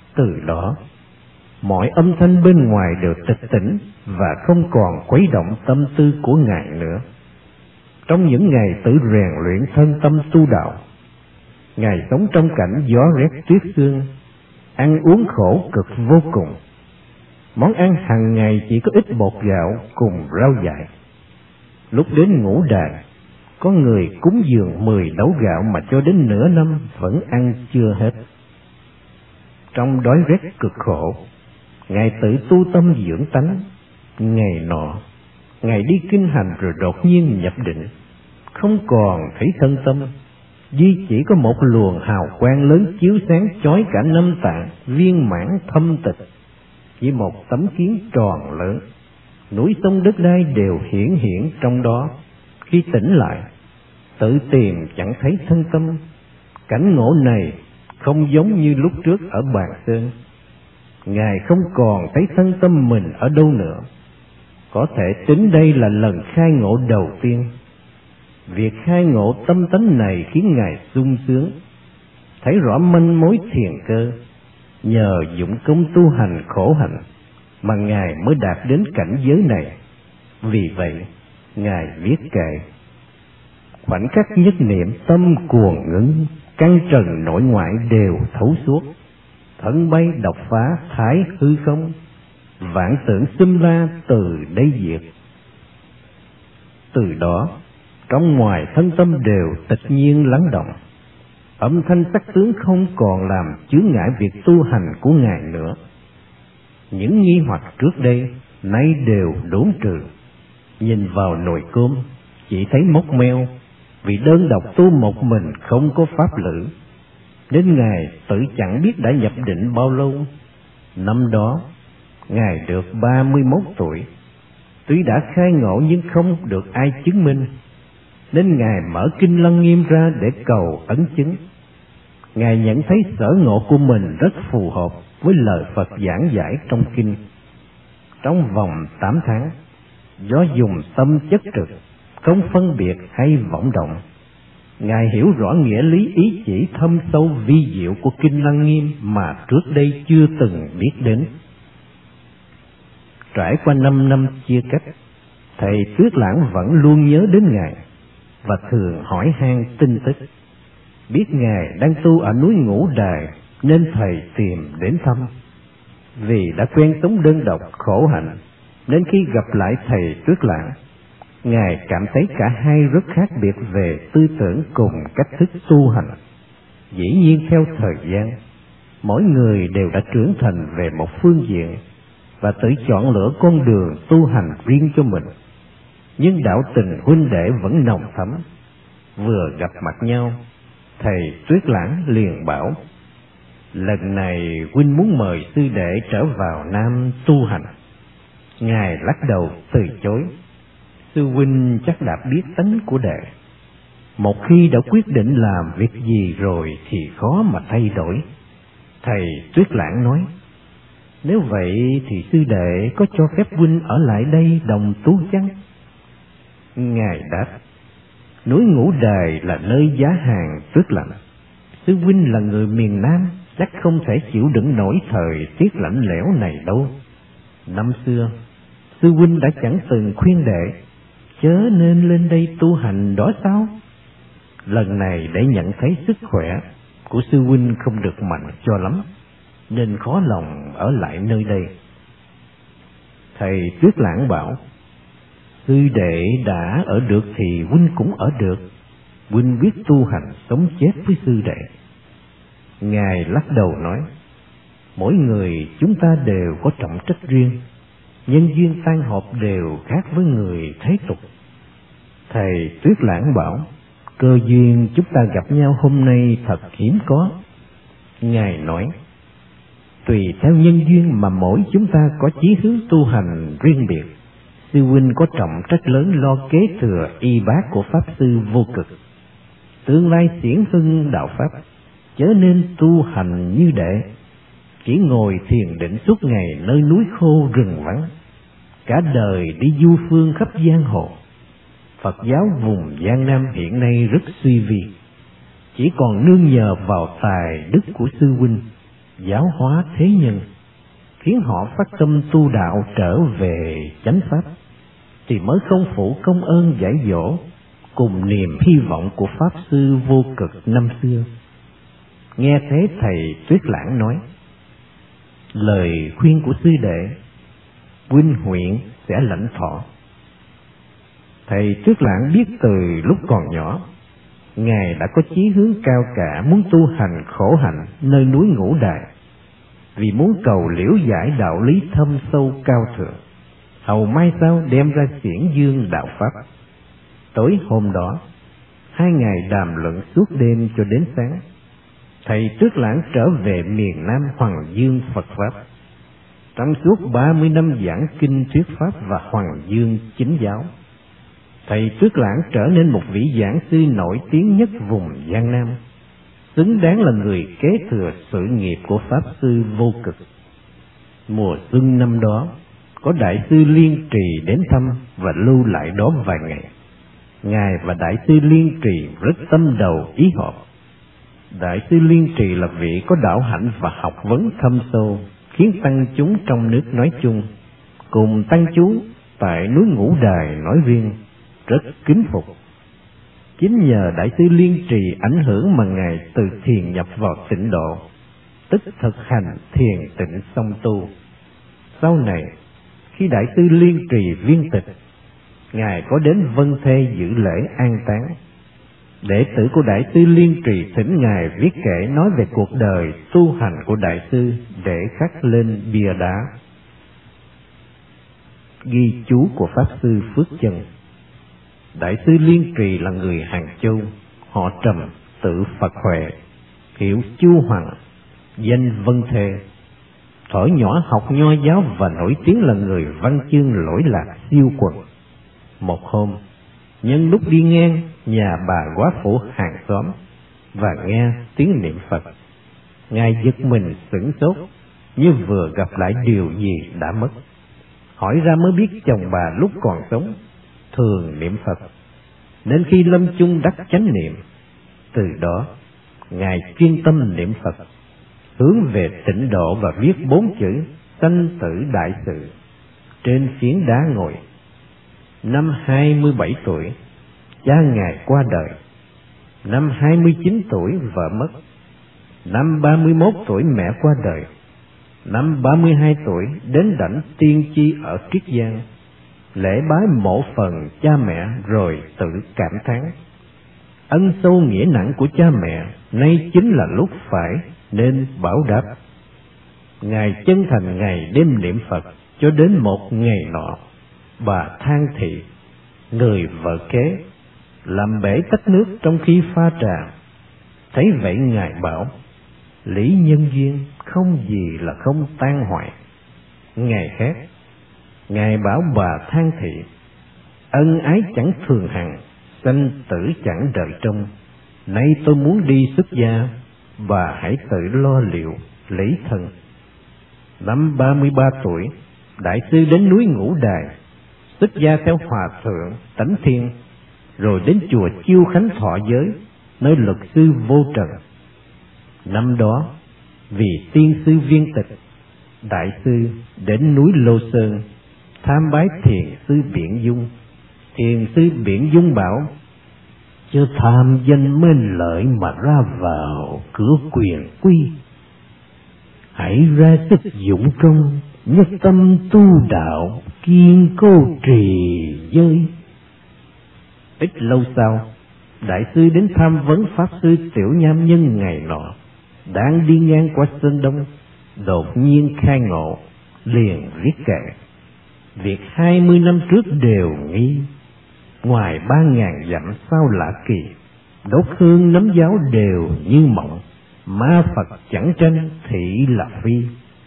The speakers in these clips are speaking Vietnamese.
Từ đó, mọi âm thanh bên ngoài đều tịch tỉnh và không còn khuấy động tâm tư của Ngài nữa. Trong những ngày tự rèn luyện thân tâm tu đạo, Ngài sống trong cảnh gió rét tuyết sương, ăn uống khổ cực vô cùng. Món ăn hàng ngày chỉ có ít bột gạo cùng rau dại. Lúc đến ngũ đàn, có người cúng dường 10 đấu gạo mà cho đến nửa năm vẫn ăn chưa hết. Trong đói rét cực khổ, Ngài tự tu tâm dưỡng tánh. Ngày nọ, Ngài đi kinh hành rồi đột nhiên nhập định, không còn thấy thân tâm, duy chỉ có một luồng hào quang lớn chiếu sáng chói cả năm tạng, viên mãn thâm tịch. Chỉ một tấm kiến tròn lớn, núi sông đất đai đều hiển hiện trong đó. Khi tỉnh lại, tự tìm chẳng thấy thân tâm. Cảnh ngộ này không giống như lúc trước ở Bàn Sơn. Ngài không còn thấy thân tâm mình ở đâu nữa. Có thể tính đây là lần khai ngộ đầu tiên. Việc khai ngộ tâm tánh này khiến Ngài sung sướng, thấy rõ manh mối thiền cơ. Nhờ dụng công tu hành khổ hạnh mà Ngài mới đạt đến cảnh giới này. Vì vậy, Ngài viết kệ: khoảnh khắc nhất niệm tâm cuồng ngưng, căn trần nội ngoại đều thấu suốt, thân bay độc phá thái hư không, vạn tưởng xâm la từ đây diệt. Từ đó, trong ngoài thân tâm đều tịch nhiên lắng động, âm thanh sắc tướng không còn làm chướng ngại việc tu hành của Ngài nữa. Những nghi hoặc trước đây nay đều đốn trừ. Nhìn vào nồi cơm chỉ thấy mốc meo, vì đơn độc tu một mình không có pháp lữ, nên Ngài tự chẳng biết đã nhập định bao lâu. Năm đó Ngài được 31 tuổi. Tuy đã khai ngộ nhưng không được ai chứng minh, nên Ngài mở kinh Lăng Nghiêm ra để cầu ấn chứng. Ngài nhận thấy sở ngộ của mình rất phù hợp với lời Phật giảng giải trong kinh. Trong vòng 8 tháng, do dùng tâm chất trực, không phân biệt hay vọng động, Ngài hiểu rõ nghĩa lý ý chỉ thâm sâu vi diệu của kinh Lăng Nghiêm mà trước đây chưa từng biết đến. Trải qua 5 năm chia cách, thầy Tuyết Lãng vẫn luôn nhớ đến Ngài và thường hỏi han tin tức. Biết Ngài đang tu ở núi Ngũ Đài nên thầy tìm đến thăm. Vì đã quen sống đơn độc khổ hạnh, nên khi gặp lại thầy Tuyết Lãng, Ngài cảm thấy cả hai rất khác biệt về tư tưởng cùng cách thức tu hành. Dĩ nhiên theo thời gian, mỗi người đều đã trưởng thành về một phương diện và tự chọn lựa con đường tu hành riêng cho mình. Nhưng đạo tình huynh đệ vẫn nồng thắm. Vừa gặp mặt nhau, thầy Tuyết Lãng liền bảo: lần này huynh muốn mời sư đệ trở vào Nam tu hành. Ngài lắc đầu từ chối: sư huynh chắc đã biết tánh của đệ. Một khi đã quyết định làm việc gì rồi thì khó mà thay đổi. Thầy Tuyết Lãng nói: nếu vậy thì sư đệ có cho phép huynh ở lại đây đồng tu chăng? Ngài đáp: núi Ngũ Đài là nơi giá hàng tuyết lạnh. Sư huynh là người miền Nam, chắc không thể chịu đựng nổi thời tiết lạnh lẽo này đâu. Năm xưa, sư huynh đã chẳng từng khuyên đệ chớ nên lên đây tu hành đó sao? Lần này để nhận thấy sức khỏe của sư huynh không được mạnh cho lắm, nên khó lòng ở lại nơi đây. Thầy Tuyết Lãng bảo: sư đệ đã ở được thì huynh cũng ở được. Huynh biết tu hành sống chết với sư đệ. Ngài lắc đầu nói: mỗi người chúng ta đều có trọng trách riêng, nhân duyên tan họp đều khác với người thế tục. Thầy Tuyết Lãng bảo: cơ duyên chúng ta gặp nhau hôm nay thật hiếm có. Ngài nói: tùy theo nhân duyên mà mỗi chúng ta có chí hướng tu hành riêng biệt. Sư huynh có trọng trách lớn lo kế thừa y bát của Pháp Sư Vô Cực, tương lai xiển hưng đạo Pháp, chớ nên tu hành như đệ, chỉ ngồi thiền định suốt ngày nơi núi khô rừng vắng, cả đời đi du phương khắp giang hồ. Phật giáo vùng Giang Nam hiện nay rất suy vi, chỉ còn nương nhờ vào tài đức của sư huynh, giáo hóa thế nhân, khiến họ phát tâm tu đạo trở về chánh pháp, thì mới không phụ công ơn dạy dỗ cùng niềm hy vọng của Pháp Sư Vô Cực năm xưa. Nghe thế thầy Tuyết Lãng nói, lời khuyên của sư đệ huynh huyện sẽ lãnh thọ. Thầy Tuyết Lãng biết từ lúc còn nhỏ, Ngài đã có chí hướng cao cả muốn tu hành khổ hạnh nơi núi Ngũ Đài, vì muốn cầu liễu giải đạo lý thâm sâu cao thượng, hầu mai sau đem ra xiển dương đạo pháp. Tối hôm đó, 2 ngày đàm luận suốt đêm cho đến sáng, thầy Tuyết Lãng trở về miền Nam Hoàng Dương Phật Pháp. Trong suốt 30 năm giảng kinh thuyết pháp và Hoàng Dương chính giáo, thầy Tuyết Lãng trở nên một vị giảng sư nổi tiếng nhất vùng Giang Nam, xứng đáng là người kế thừa sự nghiệp của Pháp Sư Vô Cực. Mùa xuân năm đó, có Đại sư Liên Trì đến thăm và lưu lại đó vài ngày. Ngài và Đại sư Liên Trì rất tâm đầu ý hợp. Đại sư Liên Trì là vị có đạo hạnh và học vấn thâm sâu, khiến tăng chúng trong nước nói chung, cùng tăng chúng tại núi Ngũ Đài nói riêng, rất kính phục. Chính nhờ Đại sư Liên Trì ảnh hưởng mà Ngài từ thiền nhập vào tịnh độ, tức thực hành thiền tịnh song tu. Sau này, khi Đại sư Liên Trì viên tịch, Ngài có đến Vân Thê dự lễ an táng. Đệ tử của Đại sư Liên Trì thỉnh Ngài viết kể nói về cuộc đời tu hành của Đại sư để khắc lên bia đá. Ghi chú của Pháp Sư Phước Chân. Đại sư Liên Trì là người Hàng Châu, họ Trầm, tự Phật Huệ, hiệu Chu Hoàng, danh Vân Thê. Thuở nhỏ học nho giáo và nổi tiếng là người văn chương lỗi lạc siêu quần. Một hôm, nhân lúc đi ngang nhà bà góa phụ hàng xóm và nghe tiếng niệm Phật, Ngài giật mình sửng sốt như vừa gặp lại điều gì đã mất. Hỏi ra mới biết chồng bà lúc còn sống thường niệm Phật, nên khi lâm chung đắc chánh niệm. Từ đó, Ngài chuyên tâm niệm Phật, hướng về tịnh độ và viết 4 chữ sanh tử đại sự trên phiến đá ngồi. Năm 27 tuổi, cha Ngài qua đời. Năm 29 tuổi vợ mất. Năm 31 tuổi mẹ qua đời. Năm 32 tuổi đến đảnh tiên tri ở Triết Giang, lễ bái mộ phần cha mẹ rồi tự cảm thán: ân sâu nghĩa nặng của cha mẹ nay chính là lúc phải nên báo đáp. Ngài chân thành ngày đêm niệm Phật cho đến một ngày nọ, bà Thang Thị, người vợ kế, làm bể tách nước trong khi pha trà. Thấy vậy Ngài bảo: lý nhân duyên không gì là không tan hoại. Ngày khác, Ngài bảo bà Thang Thị: ân ái chẳng thường hằng, sanh tử chẳng đợi trông. Nay tôi muốn đi xuất gia, bà hãy tự lo liệu lấy thân. Năm 33 tuổi, Đại sư đến núi Ngũ Đài, xuất gia theo Hòa Thượng Tánh Thiên, rồi đến chùa Chiêu Khánh thọ giới, nơi luật sư Vô Trần. Năm đó, vì tiên sư viên tịch, Đại sư đến núi Lô Sơn tham bái thiền sư Biện Dung. Thiền sư Biện Dung bảo: chớ tham danh mến lợi mà ra vào cửa quyền quy, hãy ra sức dụng công, nhất tâm tu đạo, kiên cố trì giới. Ít lâu sau, Đại sư đến tham vấn Pháp sư Tiểu Nham Nhân ngày nọ, đang đi ngang qua Sơn Đông, đột nhiên khai ngộ, liền viết kệ: việc 20 năm trước đều nghi, ngoài 3.000 dặm sao lạ kỳ, đốt hương nấm giáo đều như mộng, ma Phật chẳng tranh thị là phi.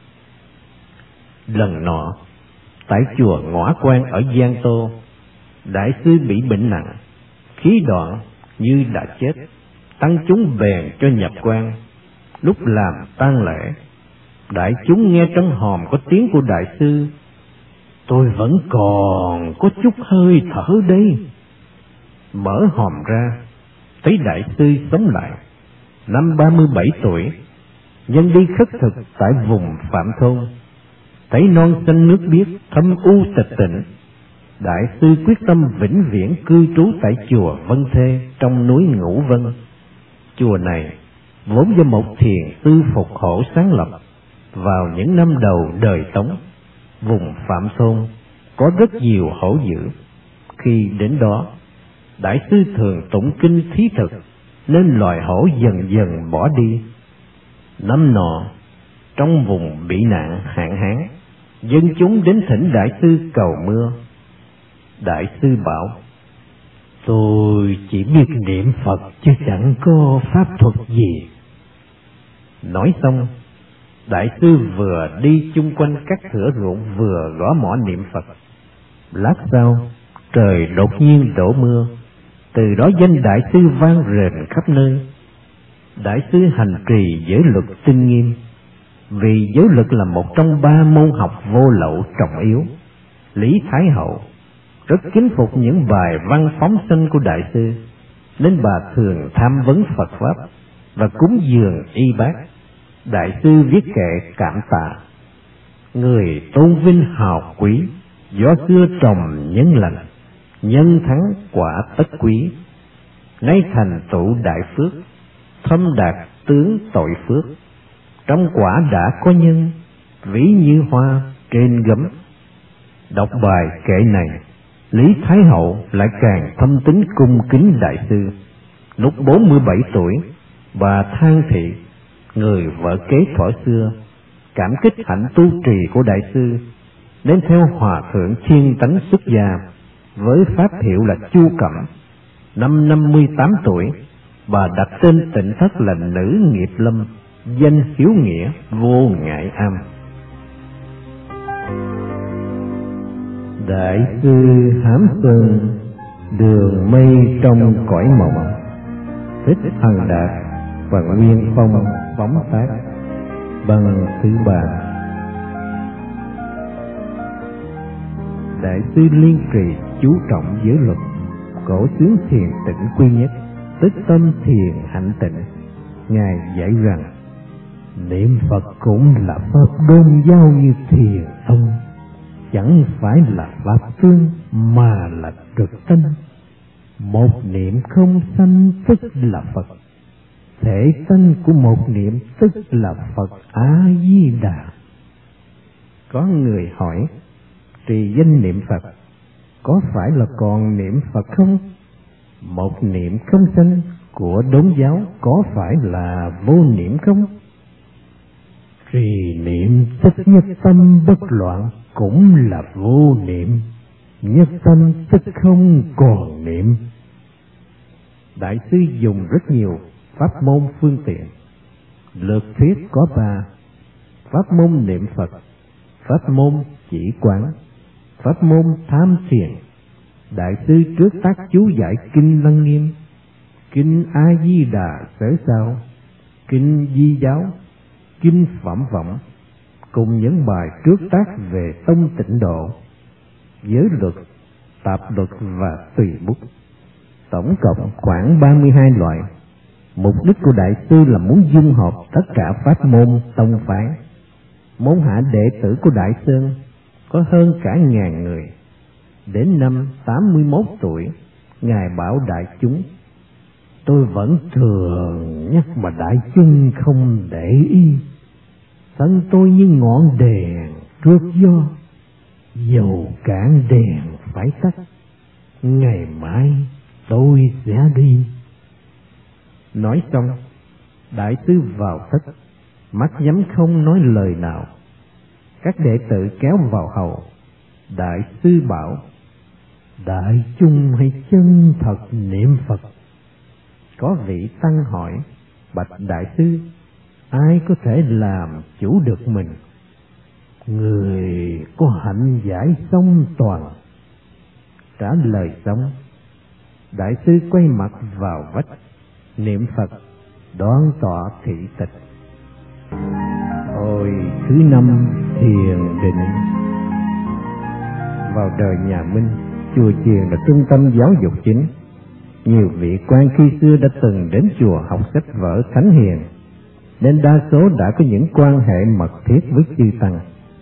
Lần nọ, tại chùa Ngõa Quan ở Giang Tô, Đại sư bị bệnh nặng, khí đoạn như đã chết. Tăng chúng bèn cho nhập quan. Lúc làm tang lễ, đại chúng nghe trong hòm có tiếng của Đại sư: tôi vẫn còn có chút hơi thở đây. Mở hòm ra, thấy Đại sư sống lại. Năm 37 tuổi, nhân đi khất thực tại vùng Phạm Thôn, thấy non xanh nước biếc thâm u tịch tịnh, đại sư quyết tâm vĩnh viễn cư trú tại chùa Vân Thê trong núi Ngũ Vân. Chùa này vốn do một thiền sư Phục Hổ sáng lập vào những năm đầu đời Tống. Vùng Phạm Thôn có rất nhiều hổ dữ. Khi đến đó, đại sư thường tụng kinh thí thực, nên loài hổ dần dần bỏ đi. Năm nọ, trong vùng bị nạn hạn hán, dân chúng đến thỉnh đại sư cầu mưa. Đại sư bảo: tôi chỉ biết niệm Phật chứ chẳng có pháp thuật gì. Nói xong, đại sư vừa đi chung quanh các thửa ruộng vừa gõ mõ niệm Phật. Lát sau, trời đột nhiên đổ mưa, từ đó danh đại sư vang rền khắp nơi. Đại sư hành trì giới luật tinh nghiêm, vì giới luật là một trong 3 môn học vô lậu trọng yếu. Lý Thái Hậu rất kính phục những bài văn phóng sanh của đại sư, nên bà thường tham vấn Phật pháp và cúng dường y bác. Đại sư viết kệ cảm tạ: người tôn vinh hào quý, gió xưa trồng nhân lành, nhân thắng quả tất quý. Nay thành tựu đại phước, thâm đạt tướng tội phước. Trong quả đã có nhân, ví như hoa trên gấm. Đọc bài kệ này, Lý Thái Hậu lại càng thâm tín cung kính đại sư. Lúc 47 tuổi, bà than thị người vợ kế thuở xưa cảm kích hạnh tu trì của đại sư, nên theo hòa thượng Chiên Tánh xuất gia với pháp hiệu là Chu Cẩm. Năm 58 tuổi, bà đặt tên tịnh thất là Nữ Nghiệp Lâm, danh hiếu nghĩa vô ngại am. Đại sư Hám Sơn, đường mây trong cõi mộng, Thích Hằng Đạt và Nguyên Phong phóng tác. Bằng thứ 3, đại sư liên trì chú trọng giới luật, cổ xướng thiền tịnh quy nhất, tức tâm thiền hạnh tịnh. Ngài dạy rằng niệm Phật cũng là pháp đôn giao như thiền tông, chẳng phải là pháp tương mà là trực tân. Một niệm không sanh tức là Phật, thể tân của một niệm tức là Phật A Di Đà. Có người hỏi, trì danh niệm Phật có phải là còn niệm Phật không? Một niệm không sanh của đốn giáo có phải là vô niệm không? Trì niệm tức nhất tâm bất loạn cũng là vô niệm, nhất tâm tức không còn niệm. Đại sư dùng rất nhiều pháp môn phương tiện. Lược thuyết có 3: pháp môn niệm Phật, pháp môn chỉ quán, pháp môn tham thiền. Đại sư trước tác chú giải kinh Lăng Nghiêm, kinh A Di Đà Sở Sao, kinh Di Giáo, kinh Phẩm Vọng, cùng những bài trước tác về tông tịnh độ, giới luật, tạp luật và tùy bút. Tổng cộng khoảng 32 loại. Mục đích của đại sư là muốn dung hợp tất cả pháp môn tông phái. Môn hạ đệ tử của Đại Sơn có hơn cả 1000 người. Đến năm 81 tuổi, Ngài bảo đại chúng: tôi vẫn thường nhắc mà đại chúng không để ý. Thân tôi như ngọn đèn trước gió, dầu cạn đèn phải tắt, ngày mai tôi sẽ đi. Nói xong, đại sư vào thất, mắt nhắm không nói lời nào. Các đệ tử kéo vào hầu. Đại sư bảo: đại chúng hãy chân thật niệm Phật. Có vị tăng hỏi: bạch đại sư, ai có thể làm chủ được mình? Người có hạnh giải song toàn. Trả lời xong, đại sư quay mặt vào vách, niệm Phật, đoan tọa thị tịch. Hồi thứ 5 thiền định. Vào đời nhà Minh, chùa chiền là trung tâm giáo dục chính. Nhiều vị quan khi xưa đã từng đến chùa học sách vở thánh hiền, nên đa số đã có những quan hệ mật thiết với chư tăng.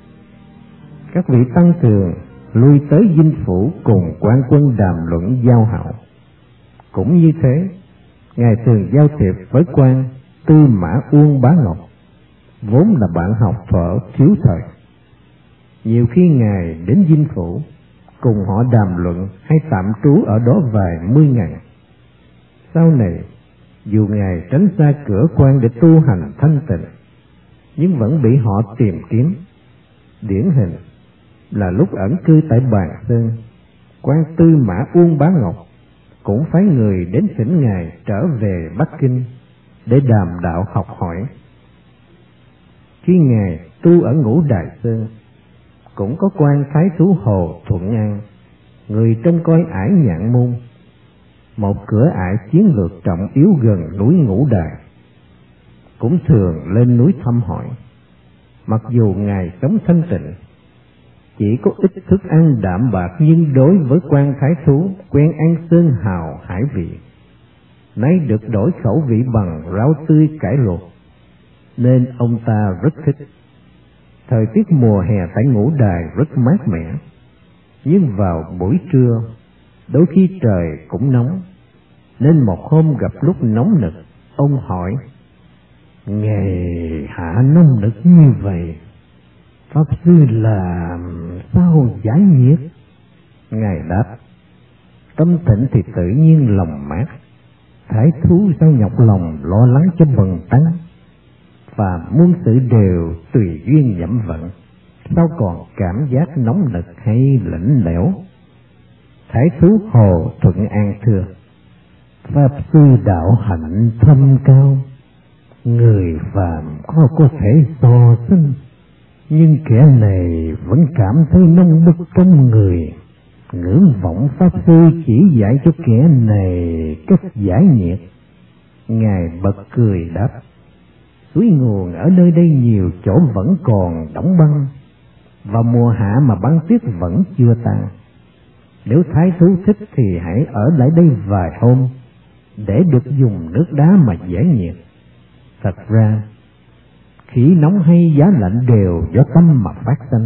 Các vị tăng thường lui tới dinh phủ cùng quan quân đàm luận giao hảo. Cũng như thế, Ngài thường giao thiệp với quan Tư Mã Uông Bá Ngọc, vốn là bạn học thuở thiếu thời. Nhiều khi Ngài đến dinh phủ cùng họ đàm luận hay tạm trú ở đó vài mươi ngày. Sau này, dù Ngài tránh xa cửa quan để tu hành thanh tịnh, nhưng vẫn bị họ tìm kiếm. Điển hình là lúc ẩn cư tại Bàn Sơn, quan Tư Mã Uông Bá Ngọc cũng phái người đến thỉnh Ngài trở về Bắc Kinh để đàm đạo học hỏi. Khi Ngài tu ở Ngũ Đài Sơn, cũng có quan Thái Thú Hồ Thuận An, người trông coi ải Nhạn Môn, một cửa ải chiến lược trọng yếu gần núi Ngũ Đài, cũng thường lên núi thăm hỏi. Mặc dù Ngài sống thanh tịnh, chỉ có ít thức ăn đạm bạc, nhưng đối với quan Thái Thú quen ăn sơn hào hải vị, nay được đổi khẩu vị bằng rau tươi cải luộc, nên ông ta rất thích. Thời tiết mùa hè tại Ngũ Đài rất mát mẻ, nhưng vào buổi trưa đôi khi trời cũng nóng, nên một hôm gặp lúc nóng nực, ông hỏi: "Ngày hạ nóng nực như vậy, Pháp Sư làm sao giải nhiệt?" Ngài đáp: "Tâm tịnh thì tự nhiên lòng mát, Thái Thú sao nhọc lòng lo lắng cho bần tăng? Và muôn sự đều tùy duyên nhậm vận, sao còn cảm giác nóng nực hay lạnh lẽo?" Thái Thú Hồ Thuận An thưa: "Pháp Sư đạo hạnh thâm cao, người phàm khó có thể so sánh, nhưng kẻ này vẫn cảm thấy nông bức trong người, ngưỡng vọng Pháp Sư chỉ dạy cho kẻ này cách giải nhiệt." Ngài bật cười đáp: "Suối nguồn ở nơi đây nhiều chỗ vẫn còn đóng băng, vào mùa hạ mà băng tuyết vẫn chưa tan. Nếu Thái Thú thích thì hãy ở lại đây vài hôm để được dùng nước đá mà giải nhiệt. Thật ra, khí nóng hay giá lạnh đều do tâm mà phát sinh.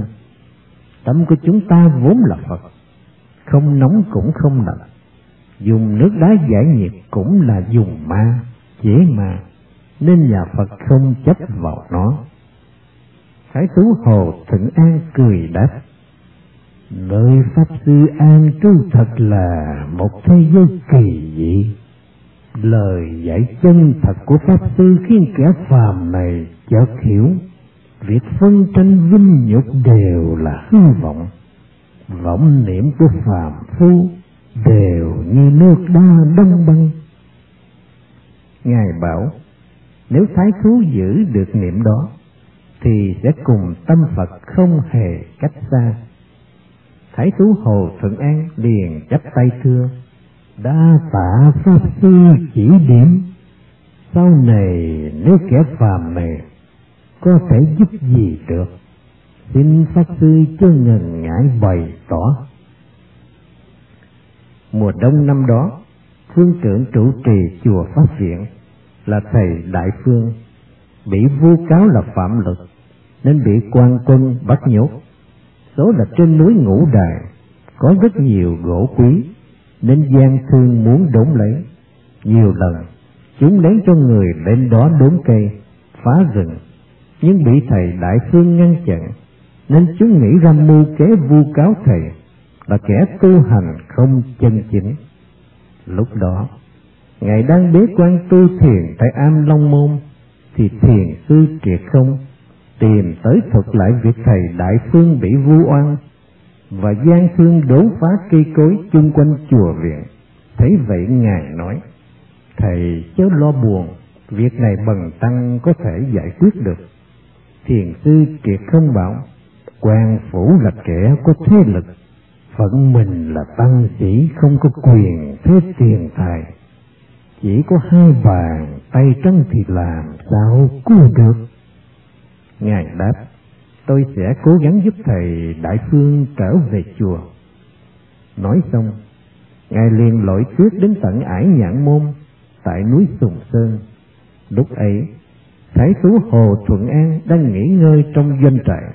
Tâm của chúng ta vốn là Phật, không nóng cũng không lạnh. Dùng nước đá giải nhiệt cũng là dùng ma, chế ma, nên nhà Phật không chấp vào nó." Thái Thú Hồ Thuận An cười đáp: "Nơi Pháp Sư an trú thật là một thế giới kỳ dị. Lời dạy chân thật của Pháp Sư khiến kẻ phàm này chợt hiểu, việc phân tranh vinh nhục đều là hư vọng. Vọng niệm của phàm phu đều như nước đá đông băng." Ngài bảo nếu Thái Thú giữ được niệm đó thì sẽ cùng tâm Phật không hề cách xa. Thái Thú Hồ Thuận An liền chắp tay thưa: "Đa tạ Pháp Sư chỉ điểm. Sau này nếu kẻ phàm này có thể giúp gì được, xin Pháp Sư chớ ngần ngại bày tỏ." Mùa đông năm đó, phương trưởng trụ trì chùa Pháp Viện là thầy Đại Phương bị vu cáo là phạm luật, nên bị quan quân bắt nhốt. Số là trên núi Ngũ Đài có rất nhiều gỗ quý, nên gian thương muốn đốn lấy. Nhiều lần chúng lén cho người lên đó đốn cây, phá rừng, nhưng bị thầy Đại Phương ngăn chặn, nên chúng nghĩ ra mưu kế vu cáo thầy là kẻ tu hành không chân chính. Lúc đó Ngài đang bế quan tu thiền tại Am Long Môn, thì thiền sư Triệt Không tìm tới thuật lại việc thầy Đại Phương bị vu oan và gian thương đốn phá cây cối chung quanh chùa viện. Thấy vậy Ngài nói: "Thầy chớ lo buồn, việc này bần tăng có thể giải quyết được." Thiền sư Triệt Không bảo: "Quan phủ là kẻ có thế lực, phận mình là tăng sĩ không có quyền thế tiền tài, chỉ có hai bàn tay trắng thì làm sao cứu được?" Ngài đáp: "Tôi sẽ cố gắng giúp thầy Đại Phương trở về chùa." Nói xong, Ngài liền lội tuyết đến tận ải Nhạn Môn tại núi Sùng Sơn. Lúc ấy Thái thú Hồ Thuận An đang nghỉ ngơi trong doanh trại.